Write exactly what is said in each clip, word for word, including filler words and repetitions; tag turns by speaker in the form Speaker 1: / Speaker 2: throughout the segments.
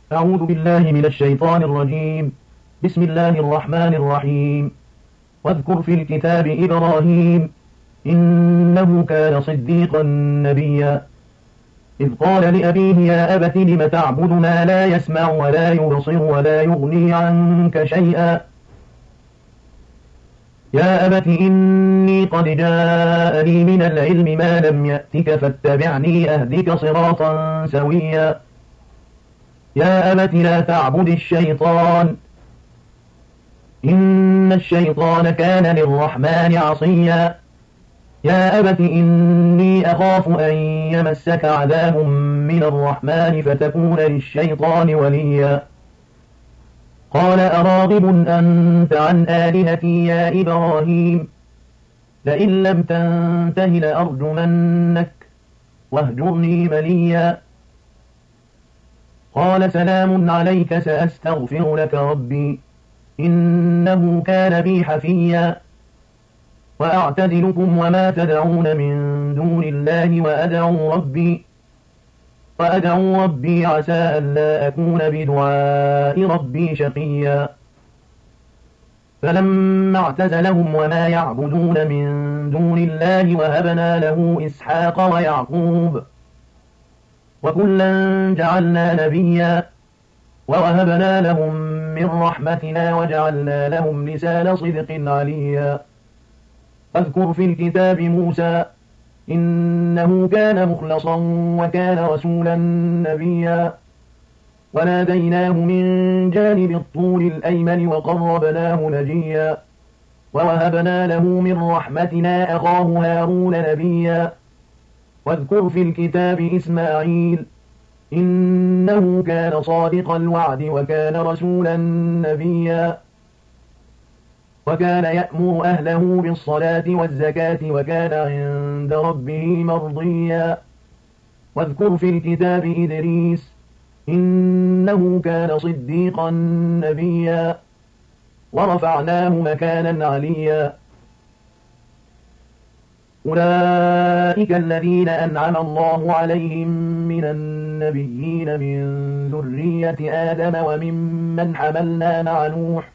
Speaker 1: أعوذ بالله من الشيطان الرجيم. بسم الله الرحمن الرحيم. واذكر في الكتاب إبراهيم إنه كان صديقا نبيا إذ قال لأبيه يا أبت لم تعبد ما لا يسمع ولا يبصر ولا يغني عنك شيئا يا أبت إني قد جاءني من العلم ما لم يأتك فاتبعني أهدك صراطا سويا يا أبت لا تعبد الشيطان إن الشيطان كان للرحمن عصيا يا أبت إني أخاف أن يمسك عذاب من الرحمن فتكون للشيطان وليا قال أراغب أنت عن آلهتي يا إبراهيم لئن لم تنته لأرجمنك واهجرني مليا قال سلام عليك سأستغفر لك ربي إنه كان بي حفيا وأعتزلكم وما تدعون من دون الله وأدعو ربي وأدعو ربي عسى ألا أكون بدعاء ربي شقيا فلما اعتزلهم وما يعبدون من دون الله وهبنا له إسحاق ويعقوب وكلا جعلنا نبيا ووهبنا لهم من رحمتنا وجعلنا لهم لسان صدق عليا واذكر في الكتاب موسى إنه كان مخلصا وكان رسولا نبيا وناديناه من جانب الطور الأيمن وقربناه نجيا ووهبنا له من رحمتنا أخاه هارون نبيا واذكر في الكتاب إسماعيل إنه كان صادق الوعد وكان رسولا نبيا وكان يأمر أهله بالصلاة والزكاة وكان عند ربه مرضيا واذكر في الكتاب إدريس إنه كان صديقا نبيا ورفعناه مكانا عليا أولئك الذين أنعم الله عليهم من النبيين من ذرية آدم وممن حملنا مع نوح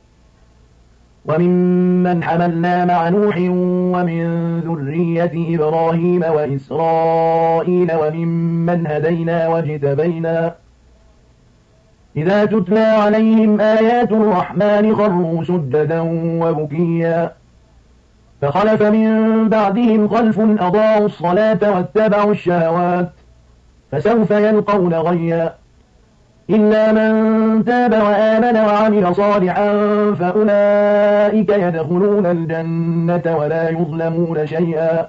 Speaker 1: وممن حملنا مع نوح ومن ذرية إبراهيم وإسرائيل وممن هدينا واجتبينا إذا تتلى عليهم آيات الرحمن خروا سجدا وبكيا فخلف من بعدهم خلف أضاعوا الصلاة واتبعوا الشهوات فسوف يلقون غيا إلا من تاب وآمن وعمل صالحا فأولئك يدخلون الجنة ولا يظلمون شيئا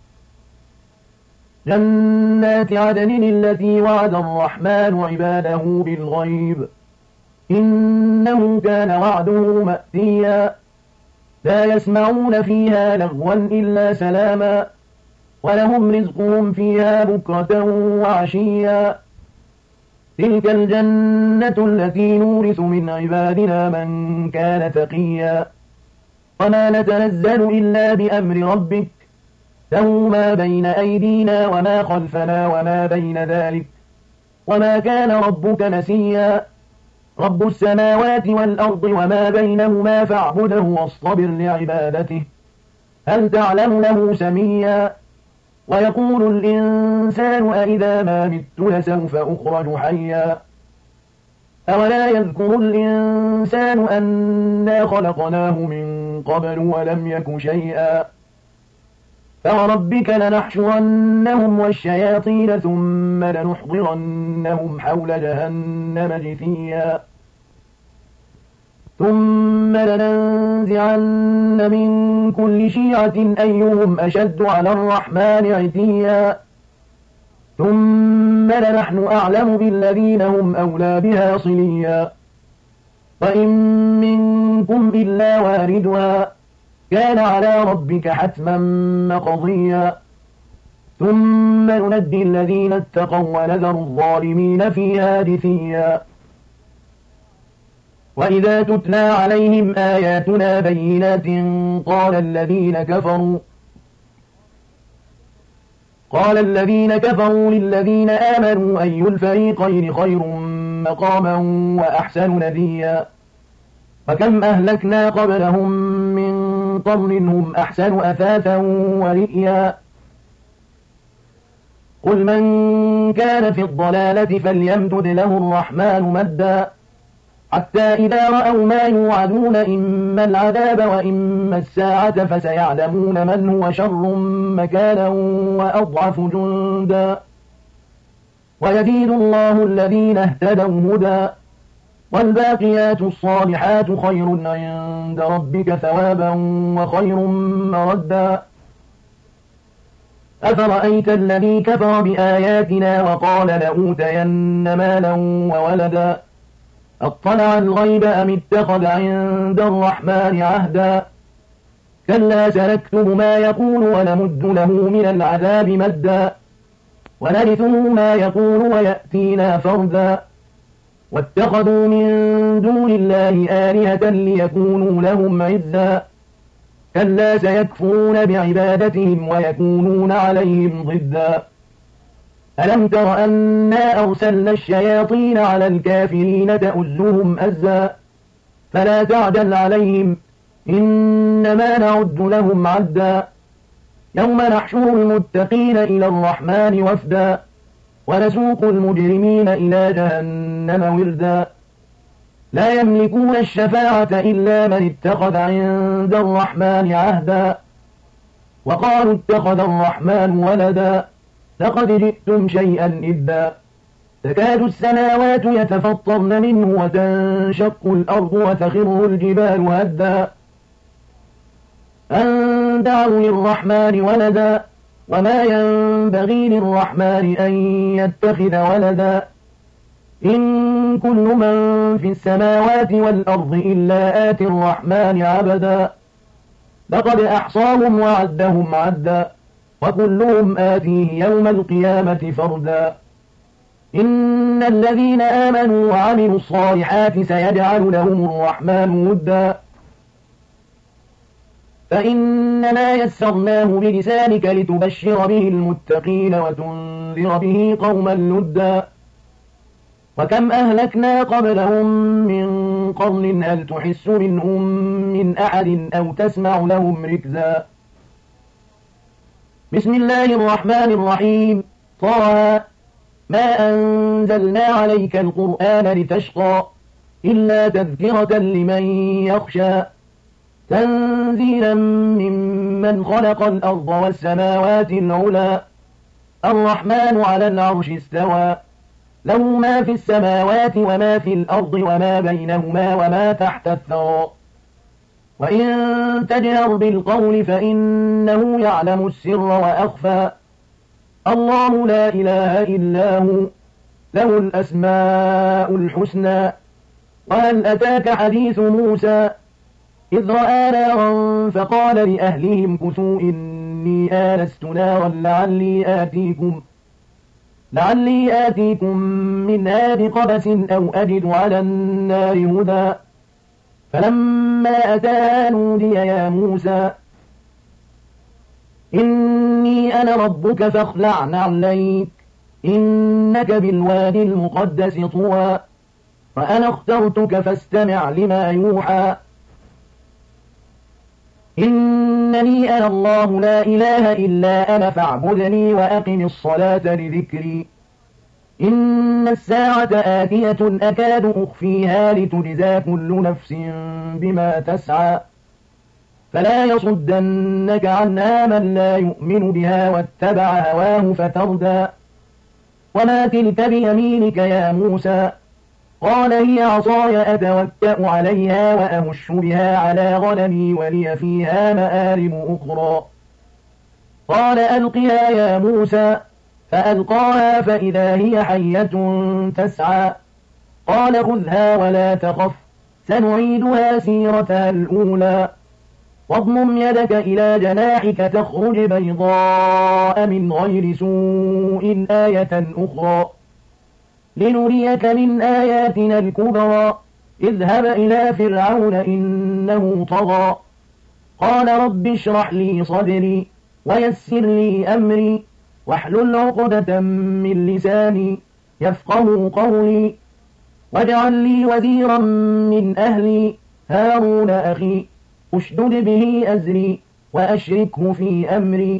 Speaker 1: جنات عدن التي وعد الرحمن عباده بالغيب إنه كان وعده مأتيا لا يسمعون فيها لغوا إلا سلاما ولهم رزقهم فيها بكرة وعشيا تلك الجنة التي نورث من عبادنا من كان تقيا وما نتنزل إلا بأمر ربك له ما بين أيدينا وما خلفنا وما بين ذلك وما كان ربك نسيا رب السماوات والأرض وما بينهما فاعبده واصطبر لعبادته هل تعلم له سميا ويقول الإنسان أإذا ما مت لسوف أخرج حيا أولا يذكر الإنسان أنا خلقناه من قبل ولم يك شيئا فوربك لنحشرنهم والشياطين ثم لنحضرنهم حول جهنم جثيا ثم لننزعن من كل شيعة أيهم أشد على الرحمن عتيا ثم لنحن أعلم بالذين هم أولى بها صليا وإن منكم إلا واردها كان على ربك حتما مقضيا ثم ننجي الذين اتقوا ونذر الظالمين فيها جثيا وإذا تتلى عليهم آياتنا بينات قال الذين كفروا قال الذين كفروا للذين آمنوا أي الفريقين خير مقاما وأحسن نديا. وكم أهلكنا قبلهم من قرن هم أحسن أثاثا ورئيا. قل من كان في الضلالة فليمدد له الرحمن مدا حتى إذا رأوا ما يوعدون إما العذاب وإما الساعة فسيعلمون من هو شر مكانا وأضعف جندا. ويزيد الله الذين اهتدوا هدى والباقيات الصالحات خير عند ربك ثوابا وخير مردا. أفرأيت الذي كفر بآياتنا وقال لأوتين مالا وولدا أطلع الغيب أم اتخذ عند الرحمن عهدا. كلا سنكتب ما يقول ونمد له من العذاب مدا ونرثه ما يقول ويأتينا فردا. واتخذوا من دون الله آلهة ليكونوا لهم عزا. كلا سيكفرون بعبادتهم ويكونون عليهم ضدا. ألم تر أنا أرسلنا الشياطين على الكافرين تؤزهم أزا فلا تعجل عليهم إنما نعد لهم عدا. يوم نحشر المتقين إلى الرحمن وفدا ونسوق المجرمين إلى جهنم وردا. لا يملكون الشفاعة إلا من اتخذ عند الرحمن عهدا. وقالوا اتخذ الرحمن ولدا لقد جئتم شيئا إدا. تكاد السماوات يتفطرن منه وتنشق الأرض وتخر الجبال هدا أن دعوا للرحمن ولدا وما ينبغي للرحمن أن يتخذ ولدا. إن كل من في السماوات والأرض إلا آتي الرحمن عبدا. لقد أحصاهم وعدهم عدا وكلهم آتيه يوم القيامة فردا. إن الذين آمنوا وعملوا الصالحات سيجعل لهم الرحمن ودا فإنما يسرناه بلسانك لتبشر به المتقين وتنذر به قوما لدا. وكم أهلكنا قبلهم من قرن هل تحس منهم من أحد أو تسمع لهم ركزا. بسم الله الرحمن الرحيم. طه ما أنزلنا عليك القرآن لتشقى إلا تذكرة لمن يخشى تنزيلا ممن خلق الأرض والسماوات العلى. الرحمن على العرش استوى له ما في السماوات وما في الأرض وما بينهما وما تحت الثرى. وإن تجهر بالقول فإنه يعلم السر وأخفى. الله لا إله إلا هو له الأسماء الحسنى. وهل أتاك حديث موسى إذ رأى نارا فقال لأهلهم كثوا إني آنست نارا لعلي آتيكم لعلي آتيكم منها بقبس أو أجد على النار هدى. فلما أتاها نودي يا موسى إني أنا ربك فاخلع نعليك إنك بالوادي المقدس طوى وأنا اخترتك فاستمع لما يوحى. إنني أنا الله لا إله إلا أنا فاعبدني وأقم الصلاة لذكري. إن الساعة آتية أكاد أخفيها لتجزى كل نفس بما تسعى فلا يصدنك عنها من لا يؤمن بها واتبع هواه فتردى. وما تلك بيمينك يا موسى قال هي عصاي أتوكأ عليها وأهش بها على غنمي ولي فيها مآرب أخرى. قال ألقها يا موسى فألقاها فإذا هي حية تسعى. قال خذها ولا تخف سنعيدها سيرتها الأولى واضمم يدك إلى جناحك تخرج بيضاء من غير سوء آية أخرى لنريك من آياتنا الكبرى. اذهب إلى فرعون إنه طغى. قال رب اشرح لي صدري ويسر لي أمري واحلل عقدة من لساني يفقه قولي. واجعل لي وزيرا من أهلي هارون أخي أشدد به أزري وأشركه في أمري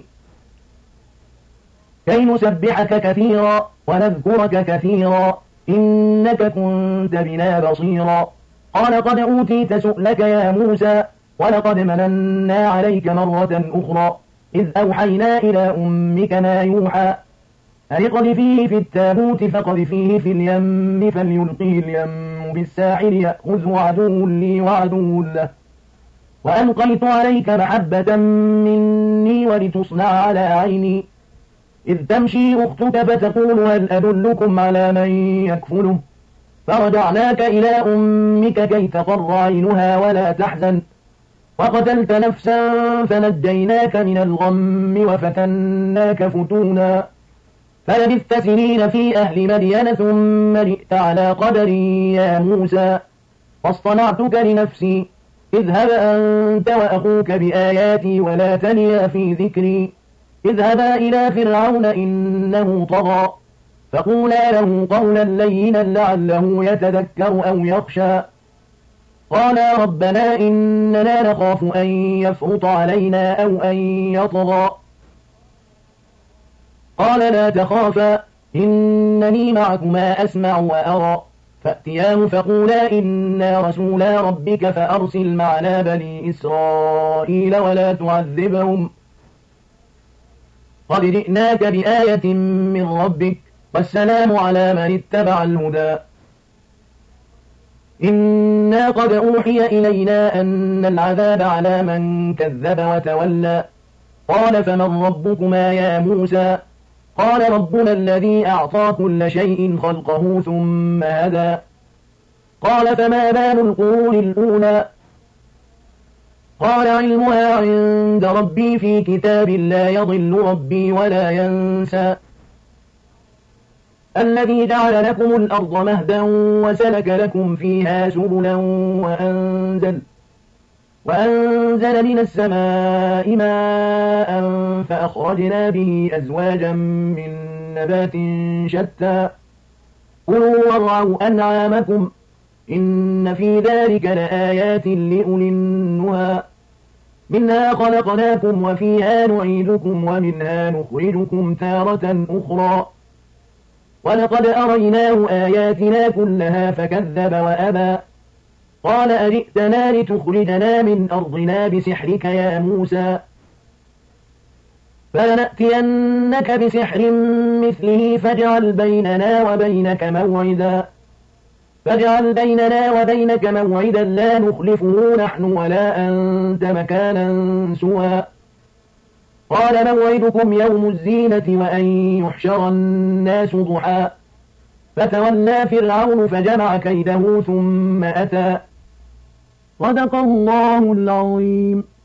Speaker 1: كي نسبحك كثيرا ونذكرك كثيرا إنك كنت بنا بصيرا قال قد أوتيت سؤلك يا موسى ولقد مننا عليك مرة أخرى إذ أوحينا إلى أمك ما يوحى أن اقذفيه في التابوت فاقذفيه في اليم فليلقيه اليم بالساحل يأخذه عدو لي وعدو له وألقيت عليك محبة مني ولتصنع على عيني إذ تمشي أختك فتقول هل أدلكم على من يكفله فرجعناك إلى أمك كي تقر عينها ولا تحزن وقتلت نفسا فنجيناك من الغم وفتناك فتونا فلبثت سنين في أهل مدين ثم جئت على قدري يا موسى واصطنعتك لنفسي اذهب أنت وأخوك بآياتي ولا تنيا في ذكري اذهبا إلى فرعون إنه طغى فقولا له قولا لينا لعله يتذكر أو يخشى قالا ربنا إننا نخاف أن يفرط علينا أو أن يطغى قال لا تخافا إنني معكما أسمع وأرى فأتياه فقولا إنا رسولا ربك فأرسل معنا بني إسرائيل ولا تعذبهم قد جئناك بآية من ربك والسلام على من اتبع الهدى إنا قد أوحي إلينا أن العذاب على من كذب وتولى قال فمن ربكما يا موسى قال ربنا الذي أعطى كل شيء خلقه ثم هدى قال فما بال القرون الأولى قال علمها عند ربي في كتاب لا يضل ربي ولا ينسى الذي جعل لكم الأرض مهدا وسلك لكم فيها سبلا وأنزل وأنزل من السماء ماء فأخرجنا به أزواجا من نبات شتى كلوا وارعوا أنعامكم إن في ذلك لآيات لأولي النهى منها خلقناكم وفيها نعيدكم ومنها نخرجكم تارة أخرى ولقد أريناه آياتنا كلها فكذب وأبى قال أجئتنا لتخرجنا من أرضنا بسحرك يا موسى فلنأتينك بسحر مثله فاجعل بيننا وبينك موعدا فاجعل بيننا وبينك موعدا لا نخلفه نحن ولا أنت مكانا سوى قال موعدكم يوم الزينة وأن يحشر الناس ضحى فتولى فرعون فجمع كيده ثم أتى صدق الله العظيم.